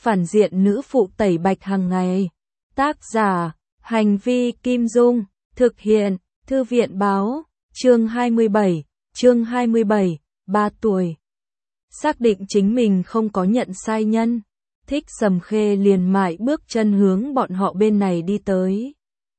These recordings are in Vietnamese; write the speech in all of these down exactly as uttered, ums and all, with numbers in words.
phản diện nữ phụ tẩy bạch hàng ngày. Tác giả, Hành vi Kim Dung, thực hiện, Thư viện Báo, chương hai mươi bảy, chương hai mươi bảy, ba tuổi. Xác định chính mình không có nhận sai nhân, Thích Sầm Khê liền mại bước chân hướng bọn họ bên này đi tới.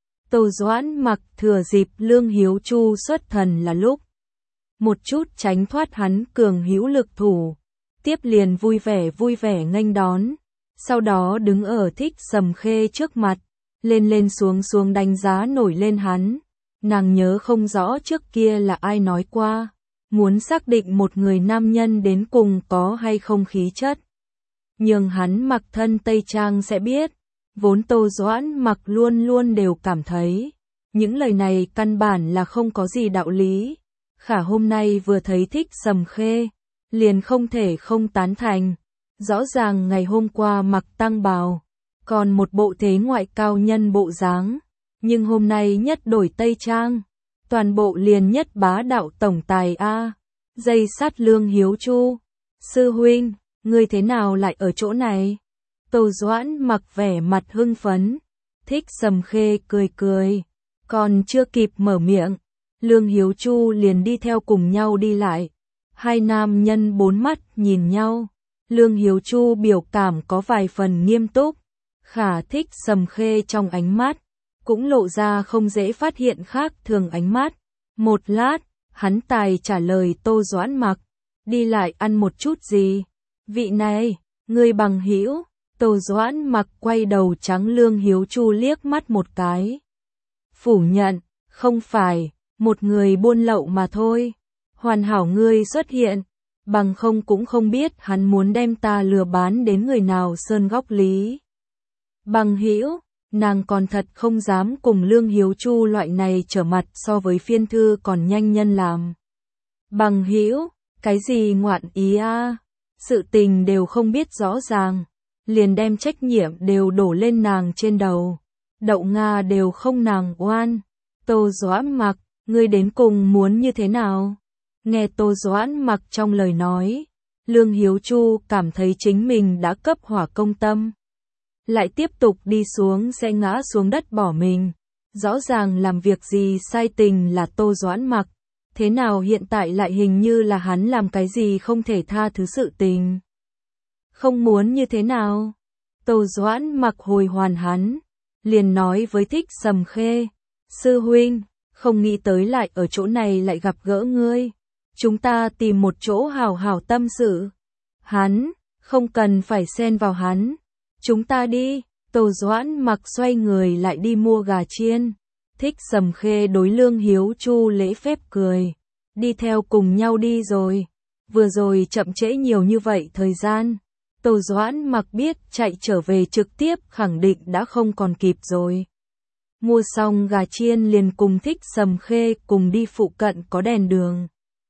Tô Doãn Mặc thừa dịp Lương Hiếu Chu xuất thần là lúc, một chút tránh thoát hắn cường hữu lực thủ, tiếp liền vui vẻ vui vẻ nghênh đón, sau đó đứng ở Thích Sầm Khê trước mặt, lên lên xuống xuống đánh giá nổi lên hắn. Nàng nhớ không rõ trước kia là ai nói qua, muốn xác định một người nam nhân đến cùng có hay không khí chất, nhưng hắn mặc thân tây trang sẽ biết. Vốn Tô Doãn Mặc luôn luôn đều cảm thấy những lời này căn bản là không có gì đạo lý, khả hôm nay vừa thấy Thích Sầm Khê, liền không thể không tán thành. Rõ ràng ngày hôm qua mặc tăng bào, còn một bộ thế ngoại cao nhân bộ dáng, nhưng hôm nay nhất đổi tây trang, toàn bộ liền nhất bá đạo tổng tài a. Dây sát Lương Hiếu Chu, sư huynh, ngươi thế nào lại ở chỗ này? Tô Doãn Mặc vẻ mặt hưng phấn, Thích Sầm Khê cười cười, còn chưa kịp mở miệng, Lương Hiếu Chu liền đi theo cùng nhau đi lại. Hai nam nhân bốn mắt nhìn nhau, Lương Hiếu Chu biểu cảm có vài phần nghiêm túc, khả Thích Sầm Khê trong ánh mắt cũng lộ ra không dễ phát hiện khác thường ánh mắt. Một lát, hắn tài trả lời Tô Doãn Mặc, đi lại ăn một chút gì? Vị này, ngươi bằng hữu? Tô Doãn Mặc quay đầu trắng Lương Hiếu Chu liếc mắt một cái, phủ nhận, không phải, một người buôn lậu mà thôi. Hoàn hảo ngươi xuất hiện, bằng không cũng không biết hắn muốn đem ta lừa bán đến người nào sơn góc lý. Bằng hữu, nàng còn thật không dám cùng Lương Hiếu Chu loại này trở mặt, so với phiên thư còn nhanh nhân làm. Bằng hữu, cái gì ngoạn ý a? Sự tình đều không biết rõ ràng, liền đem trách nhiệm đều đổ lên nàng trên đầu. Đậu Nga đều không nàng oan. Tô Doãn Mặc, ngươi đến cùng muốn như thế nào? Nghe Tô Doãn Mặc trong lời nói, Lương Hiếu Chu cảm thấy chính mình đã cấp hỏa công tâm, lại tiếp tục đi xuống sẽ ngã xuống đất bỏ mình. Rõ ràng làm việc gì sai tình là Tô Doãn Mặc, thế nào hiện tại lại hình như là hắn làm cái gì không thể tha thứ sự tình. Không muốn như thế nào? Tô Doãn Mặc hồi hoàn hắn, liền nói với Thích Sầm Khê, sư huynh, không nghĩ tới lại ở chỗ này lại gặp gỡ ngươi. Chúng ta tìm một chỗ hào hào tâm sự. Hắn, không cần phải xen vào hắn. Chúng ta đi. Tô Doãn Mặc xoay người lại đi mua gà chiên. Thích Sầm Khê đối Lương Hiếu Chu lễ phép cười, đi theo cùng nhau đi rồi. Vừa rồi chậm trễ nhiều như vậy thời gian, Tô Doãn Mặc biết chạy trở về trực tiếp khẳng định đã không còn kịp rồi. Mua xong gà chiên liền cùng Thích Sầm Khê cùng đi phụ cận có đèn đường,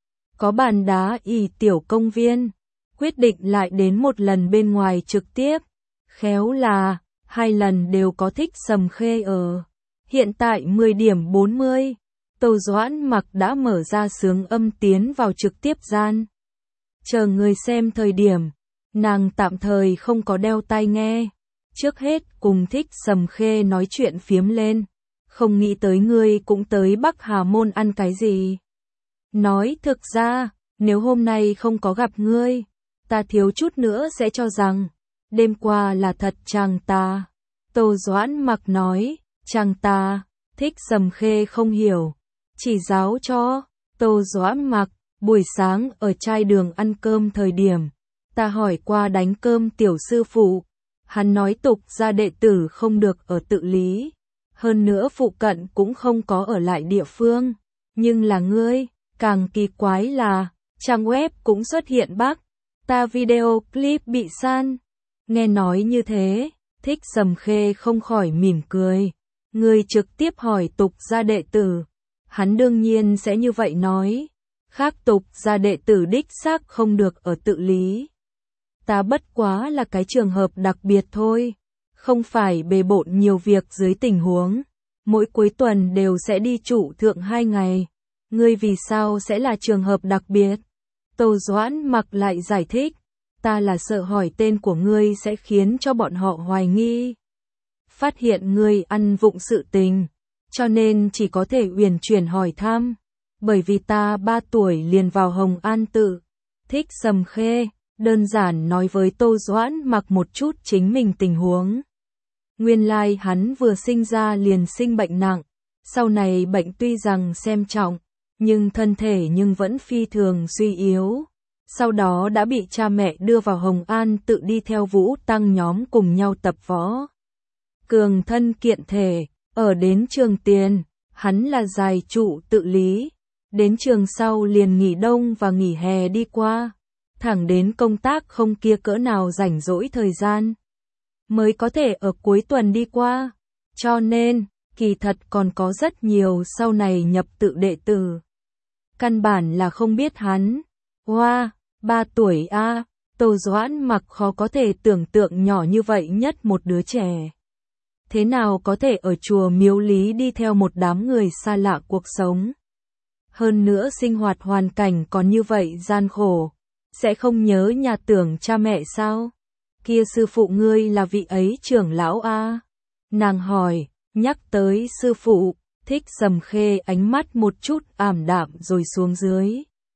có bàn đá ỉ tiểu công viên, quyết định lại đến một lần bên ngoài trực tiếp. Khéo là, hai lần đều có Thích Sầm Khê ở. Hiện tại mười điểm bốn mươi, Tô Doãn Mặc đã mở ra xướng âm tiến vào trực tiếp gian. Chờ người xem thời điểm, nàng tạm thời không có đeo tai nghe. Trước hết cùng Thích Sầm Khê nói chuyện phiếm lên. Không nghĩ tới ngươi cũng tới Bắc Hà Môn ăn cái gì. Nói thực ra, nếu hôm nay không có gặp ngươi, ta thiếu chút nữa sẽ cho rằng đêm qua là thật chàng ta. Tô Doãn Mặc nói, chàng ta. Thích Sầm Khê không hiểu, chỉ giáo cho. Tô Doãn Mặc, buổi sáng ở trai đường ăn cơm thời điểm, ta hỏi qua đánh cơm tiểu sư phụ, hắn nói tục ra đệ tử không được ở tự lý, hơn nữa phụ cận cũng không có ở lại địa phương. Nhưng là ngươi, càng kỳ quái là, trang web cũng xuất hiện Bắc ta video clip bị san. Nghe nói như thế, Thích Sầm Khê không khỏi mỉm cười. Ngươi trực tiếp hỏi tục gia đệ tử, hắn đương nhiên sẽ như vậy nói. Khác tục gia đệ tử đích xác không được ở tự lý. Ta bất quá là cái trường hợp đặc biệt thôi, không phải bề bộn nhiều việc dưới tình huống, mỗi cuối tuần đều sẽ đi trụ thượng hai ngày. Ngươi vì sao sẽ là trường hợp đặc biệt? Tô Doãn Mặc lại giải thích, Ta là sợ hỏi tên của ngươi sẽ khiến cho bọn họ hoài nghi. Phát hiện ngươi ăn vụng sự tình, cho nên chỉ có thể uyển chuyển hỏi thăm. Bởi vì ta ba tuổi liền vào Hồng An tự. Thích Sầm Khê, đơn giản nói với Tô Doãn Mặc một chút chính mình tình huống. Nguyên lai like hắn vừa sinh ra liền sinh bệnh nặng, sau này bệnh tuy rằng xem trọng, nhưng thân thể nhưng vẫn phi thường suy yếu. Sau đó đã bị cha mẹ đưa vào Hồng An tự đi theo Vũ Tăng nhóm cùng nhau tập võ. Cường thân kiện thể, ở đến trường tiền, hắn là giải trụ tự lý. Đến trường sau liền nghỉ đông và nghỉ hè đi qua, thẳng đến công tác không kia cỡ nào rảnh rỗi thời gian, mới có thể ở cuối tuần đi qua. Cho nên, kỳ thật còn có rất nhiều sau này nhập tự đệ tử. Căn bản là không biết hắn. Hoa, ba tuổi a, Tô Doãn Mặc khó có thể tưởng tượng nhỏ như vậy nhất một đứa trẻ. Thế nào có thể ở chùa Miếu Lý đi theo một đám người xa lạ cuộc sống. Hơn nữa sinh hoạt hoàn cảnh còn như vậy gian khổ, sẽ không nhớ nhà tưởng cha mẹ sao? Kia sư phụ ngươi là vị ấy trưởng lão a? Nàng hỏi, nhắc tới sư phụ, Thích Sầm Khê ánh mắt một chút ảm đạm rồi xuống dưới.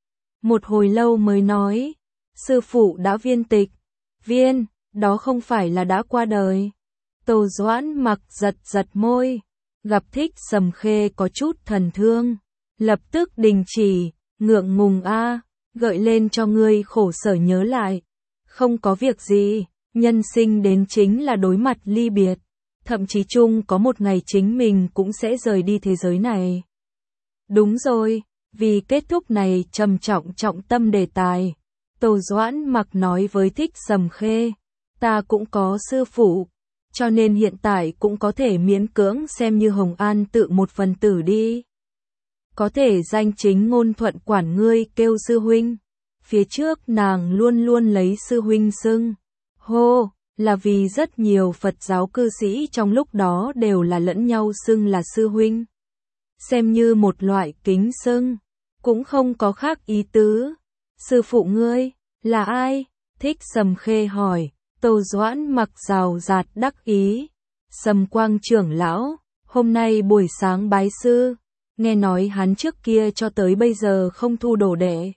Một hồi lâu mới nói, sư phụ đã viên tịch. Viên, đó không phải là đã qua đời. Tô Doãn Mặc giật giật môi, gặp Thích Sầm Khê có chút thần thương. Lập tức đình chỉ, ngượng ngùng a, gợi lên cho ngươi khổ sở nhớ lại. Không có việc gì, nhân sinh đến chính là đối mặt ly biệt. Thậm chí chung có một ngày chính mình cũng sẽ rời đi thế giới này. Đúng rồi, vì kết thúc này trầm trọng trọng tâm đề tài. Tô Doãn Mặc nói với Thích Sầm Khê, ta cũng có sư phụ, cho nên hiện tại cũng có thể miễn cưỡng xem như Hồng An tự một phần tử đi. Có thể danh chính ngôn thuận quản ngươi kêu sư huynh. Phía trước nàng luôn luôn lấy sư huynh xưng hô, là vì rất nhiều Phật giáo cư sĩ trong lúc đó đều là lẫn nhau xưng là sư huynh. Xem như một loại kính xưng, cũng không có khác ý tứ. Sư phụ ngươi, là ai? Thích Sầm Khê hỏi. Tô Doãn Mặc rào rạt đắc ý. Sầm Quang trưởng lão, hôm nay buổi sáng bái sư. Nghe nói hắn trước kia cho tới bây giờ không thu đồ đệ.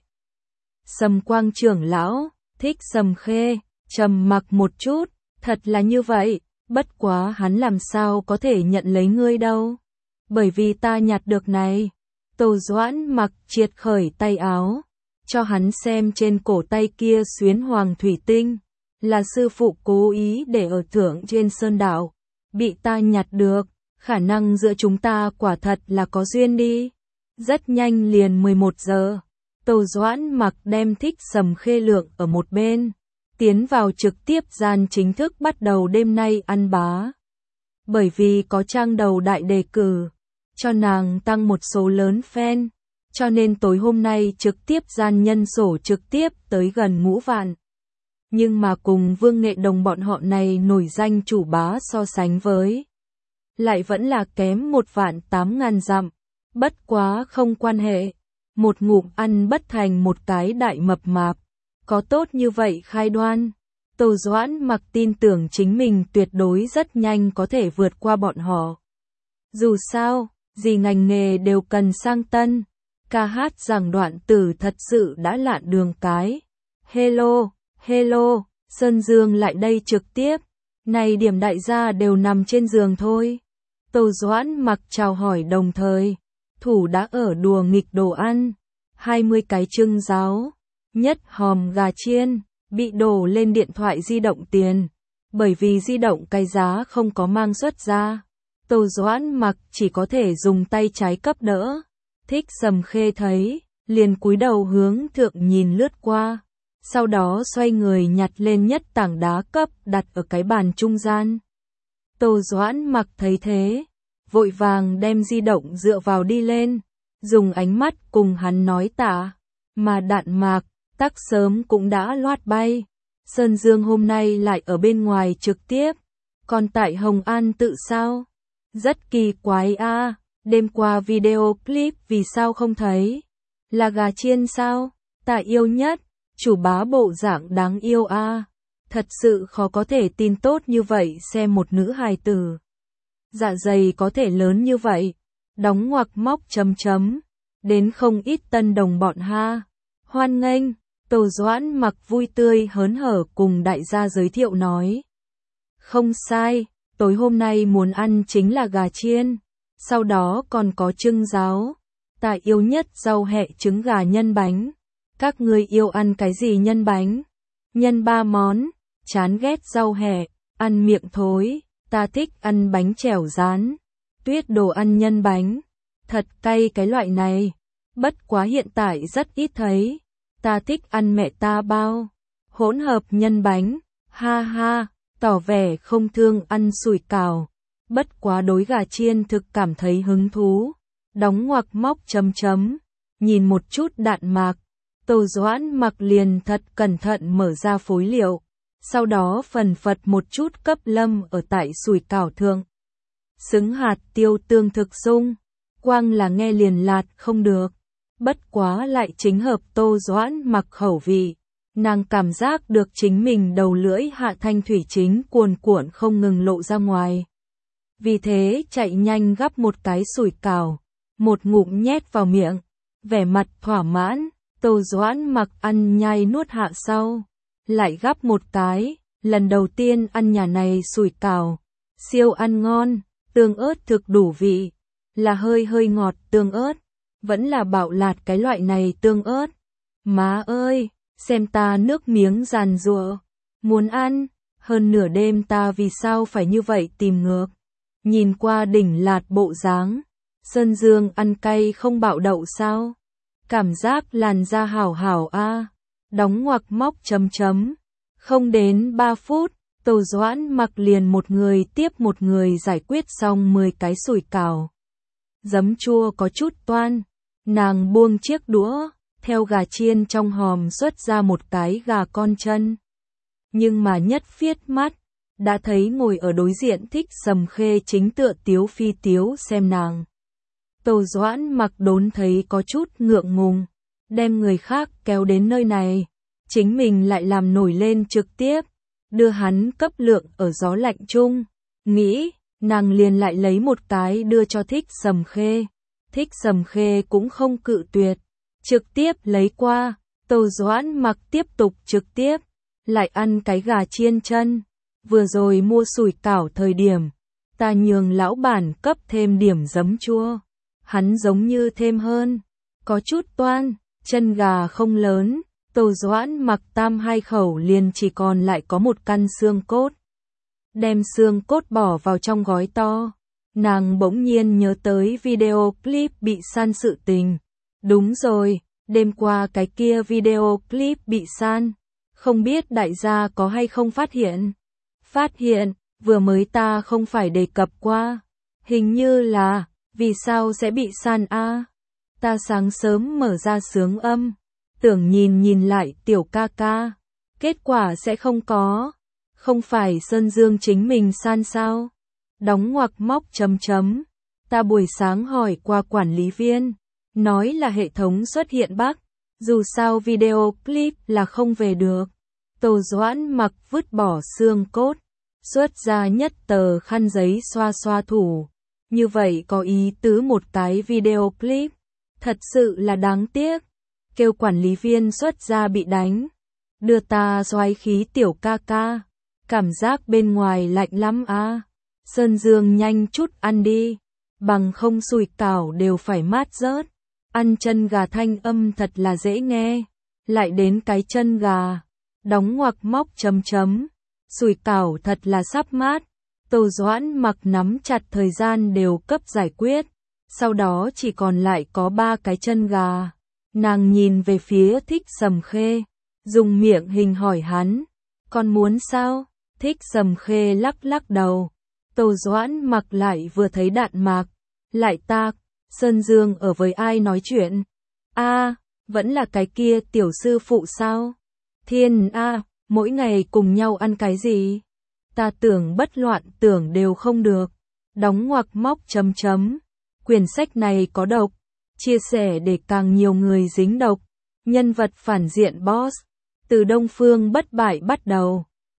Sầm Quang trưởng lão, Thích Sầm Khê, trầm mặc một chút, thật là như vậy, bất quá hắn làm sao có thể nhận lấy ngươi đâu. Bởi vì ta nhặt được này. Tô Doãn Mặc triệt khởi tay áo, cho hắn xem trên cổ tay kia xuyến hoàng thủy tinh, là sư phụ cố ý để ở thưởng trên sơn đảo, bị ta nhặt được. Khả năng giữa chúng ta quả thật là có duyên đi. Rất nhanh liền mười một giờ, Tô Doãn Mặc đem Thích Sầm Khê lượng ở một bên, tiến vào trực tiếp gian chính thức bắt đầu đêm nay ăn bá. Bởi vì có trang đầu đại đề cử, cho nàng tăng một số lớn fan, cho nên tối hôm nay trực tiếp gian nhân sổ trực tiếp tới gần ngũ vạn. Nhưng mà cùng Vương Nghệ Đồng bọn họ này nổi danh chủ bá so sánh với, lại vẫn là kém một vạn tám ngàn dặm. Bất quá không quan hệ, một ngụm ăn bất thành một cái đại mập mạp, có tốt như vậy khai đoan. Tô Doãn Mặc tin tưởng chính mình tuyệt đối rất nhanh có thể vượt qua bọn họ. Dù sao, gì ngành nghề đều cần sang tân, ca hát giảng đoạn tử thật sự đã lạn đường cái. Hello, hello, Sơn Dương lại đây trực tiếp, này điểm đại gia đều nằm trên giường thôi. Tô Doãn Mặc chào hỏi đồng thời, thủ đã ở đùa nghịch đồ ăn, hai mươi cái trưng giáo, nhất hòm gà chiên, bị đổ lên điện thoại di động tiền, bởi vì di động cái giá không có mang xuất ra. Tô Doãn Mặc chỉ có thể dùng tay trái cấp đỡ. Thích Sầm Khê thấy, liền cúi đầu hướng thượng nhìn lướt qua, sau đó xoay người nhặt lên nhất tảng đá cấp đặt ở cái bàn trung gian. Tô Doãn Mặc thấy thế, vội vàng đem di động dựa vào đi lên, dùng ánh mắt cùng hắn nói tạ, mà đạn mạc, tắc sớm cũng đã loát bay. Sơn Dương hôm nay lại ở bên ngoài trực tiếp, còn tại Hồng An tự sao? Rất kỳ quái a, đêm qua video clip vì sao không thấy? Là gà chiên sao? Ta yêu nhất, chủ bá bộ dạng đáng yêu a. Thật sự khó có thể tin tốt như vậy xem một nữ hài tử. Dạ dày có thể lớn như vậy. Đóng ngoặc móc chấm chấm. Đến không ít tân đồng bọn ha. Hoan nghênh, Tô Doãn mặc vui tươi hớn hở cùng đại gia giới thiệu nói. Không sai, tối hôm nay muốn ăn chính là gà chiên. Sau đó còn có trưng giáo. Ta yêu nhất rau hẹ trứng gà nhân bánh. Các ngươi yêu ăn cái gì nhân bánh? Nhân ba món, chán ghét rau hẹ, ăn miệng thối, ta thích ăn bánh chèo rán. Tuyết đồ ăn nhân bánh, thật cay cái loại này, bất quá hiện tại rất ít thấy. Ta thích ăn mẹ ta bao, hỗn hợp nhân bánh, ha ha, tỏ vẻ không thương ăn sủi cảo. Bất quá đối gà chiên thực cảm thấy hứng thú. Đóng ngoặc móc chấm chấm, nhìn một chút đạn mạc. Tô Doãn mặc liền thật cẩn thận mở ra phối liệu, sau đó phần phật một chút cấp lâm ở tại sủi cảo thượng. Xứng hạt tiêu tương thực sung, quang là nghe liền lạt không được, bất quá lại chính hợp Tô Doãn mặc khẩu vị. Nàng cảm giác được chính mình đầu lưỡi hạ thanh thủy chính cuồn cuộn không ngừng lộ ra ngoài. Vì thế chạy nhanh gắp một cái sủi cảo, một ngụm nhét vào miệng, vẻ mặt thỏa mãn. Tô Doãn mặc ăn nhai nuốt hạ sau, lại gắp một cái, lần đầu tiên ăn nhà này sủi cảo, siêu ăn ngon, tương ớt thực đủ vị, là hơi hơi ngọt tương ớt, vẫn là bạo lạt cái loại này tương ớt. Má ơi, xem ta nước miếng giàn giụa, muốn ăn, hơn nửa đêm ta vì sao phải như vậy tìm ngược. Nhìn qua đỉnh lạt bộ dáng, Sơn Dương ăn cay không bạo đậu sao? Cảm giác làn da hảo hảo a. Đóng ngoặc móc chấm chấm. Không đến ba phút, Tô Doãn mặc liền một người tiếp một người giải quyết xong mười cái sủi cảo. Giấm chua có chút toan, nàng buông chiếc đũa, theo gà chiên trong hòm xuất ra một cái gà con chân. Nhưng mà nhất phiết mắt, đã thấy ngồi ở đối diện Thích Sầm Khê chính tựa tiếu phi tiếu xem nàng. Tô Doãn mặc đốn thấy có chút ngượng ngùng, đem người khác kéo đến nơi này, chính mình lại làm nổi lên trực tiếp, đưa hắn cấp lượng ở gió lạnh chung, nghĩ, nàng liền lại lấy một cái đưa cho Thích Sầm Khê. Thích Sầm Khê cũng không cự tuyệt, trực tiếp lấy qua. Tô Doãn mặc tiếp tục trực tiếp, lại ăn cái gà chiên chân. Vừa rồi mua sủi cảo thời điểm, ta nhường lão bản cấp thêm điểm giấm chua. Hắn giống như thêm hơn, có chút toan, chân gà không lớn, Tô Doãn mặc tam hai khẩu liền chỉ còn lại có một căn xương cốt. Đem xương cốt bỏ vào trong gói to, nàng bỗng nhiên nhớ tới video clip bị san sự tình. Đúng rồi, đêm qua cái kia video clip bị san, không biết đại gia có hay không phát hiện? Phát hiện, vừa mới ta không phải đề cập qua, hình như là, vì sao sẽ bị san a? À? Ta sáng sớm mở ra sướng âm, tưởng nhìn nhìn lại tiểu ca ca, kết quả sẽ không có, không phải Sơn Dương chính mình san sao? Đóng ngoặc móc chấm chấm, ta buổi sáng hỏi qua quản lý viên, nói là hệ thống xuất hiện bug, dù sao video clip là không về được. Tô Doãn mặc vứt bỏ xương cốt, xuất ra nhất tờ khăn giấy xoa xoa thủ. Như vậy có ý tứ một cái video clip, thật sự là đáng tiếc. Kêu quản lý viên xuất ra bị đánh, đưa ta xoáy khí tiểu ca ca, cảm giác bên ngoài lạnh lắm à. Sơn Dương nhanh chút ăn đi, bằng không sủi cảo đều phải mát rớt. Ăn chân gà thanh âm thật là dễ nghe, lại đến cái chân gà, đóng ngoặc móc chấm chấm, sủi cảo thật là sắp mát. Tô Doãn mặc nắm chặt thời gian đều cấp giải quyết, sau đó chỉ còn lại có ba cái chân gà. Nàng nhìn về phía Thích Sầm Khê, dùng miệng hình hỏi hắn, con muốn sao? Thích Sầm Khê lắc lắc đầu. Tô Doãn mặc lại vừa thấy đạn mạc, lại tạc, Sơn Dương ở với ai nói chuyện? A, à, vẫn là cái kia tiểu sư phụ sao? Thiên a, à, mỗi ngày cùng nhau ăn cái gì? Ta tưởng bất loạn tưởng đều không được. Đóng ngoặc móc chấm chấm. Quyển sách này có độc, chia sẻ để càng nhiều người dính độc. Nhân vật phản diện boss, từ Đông Phương bất bại bắt đầu.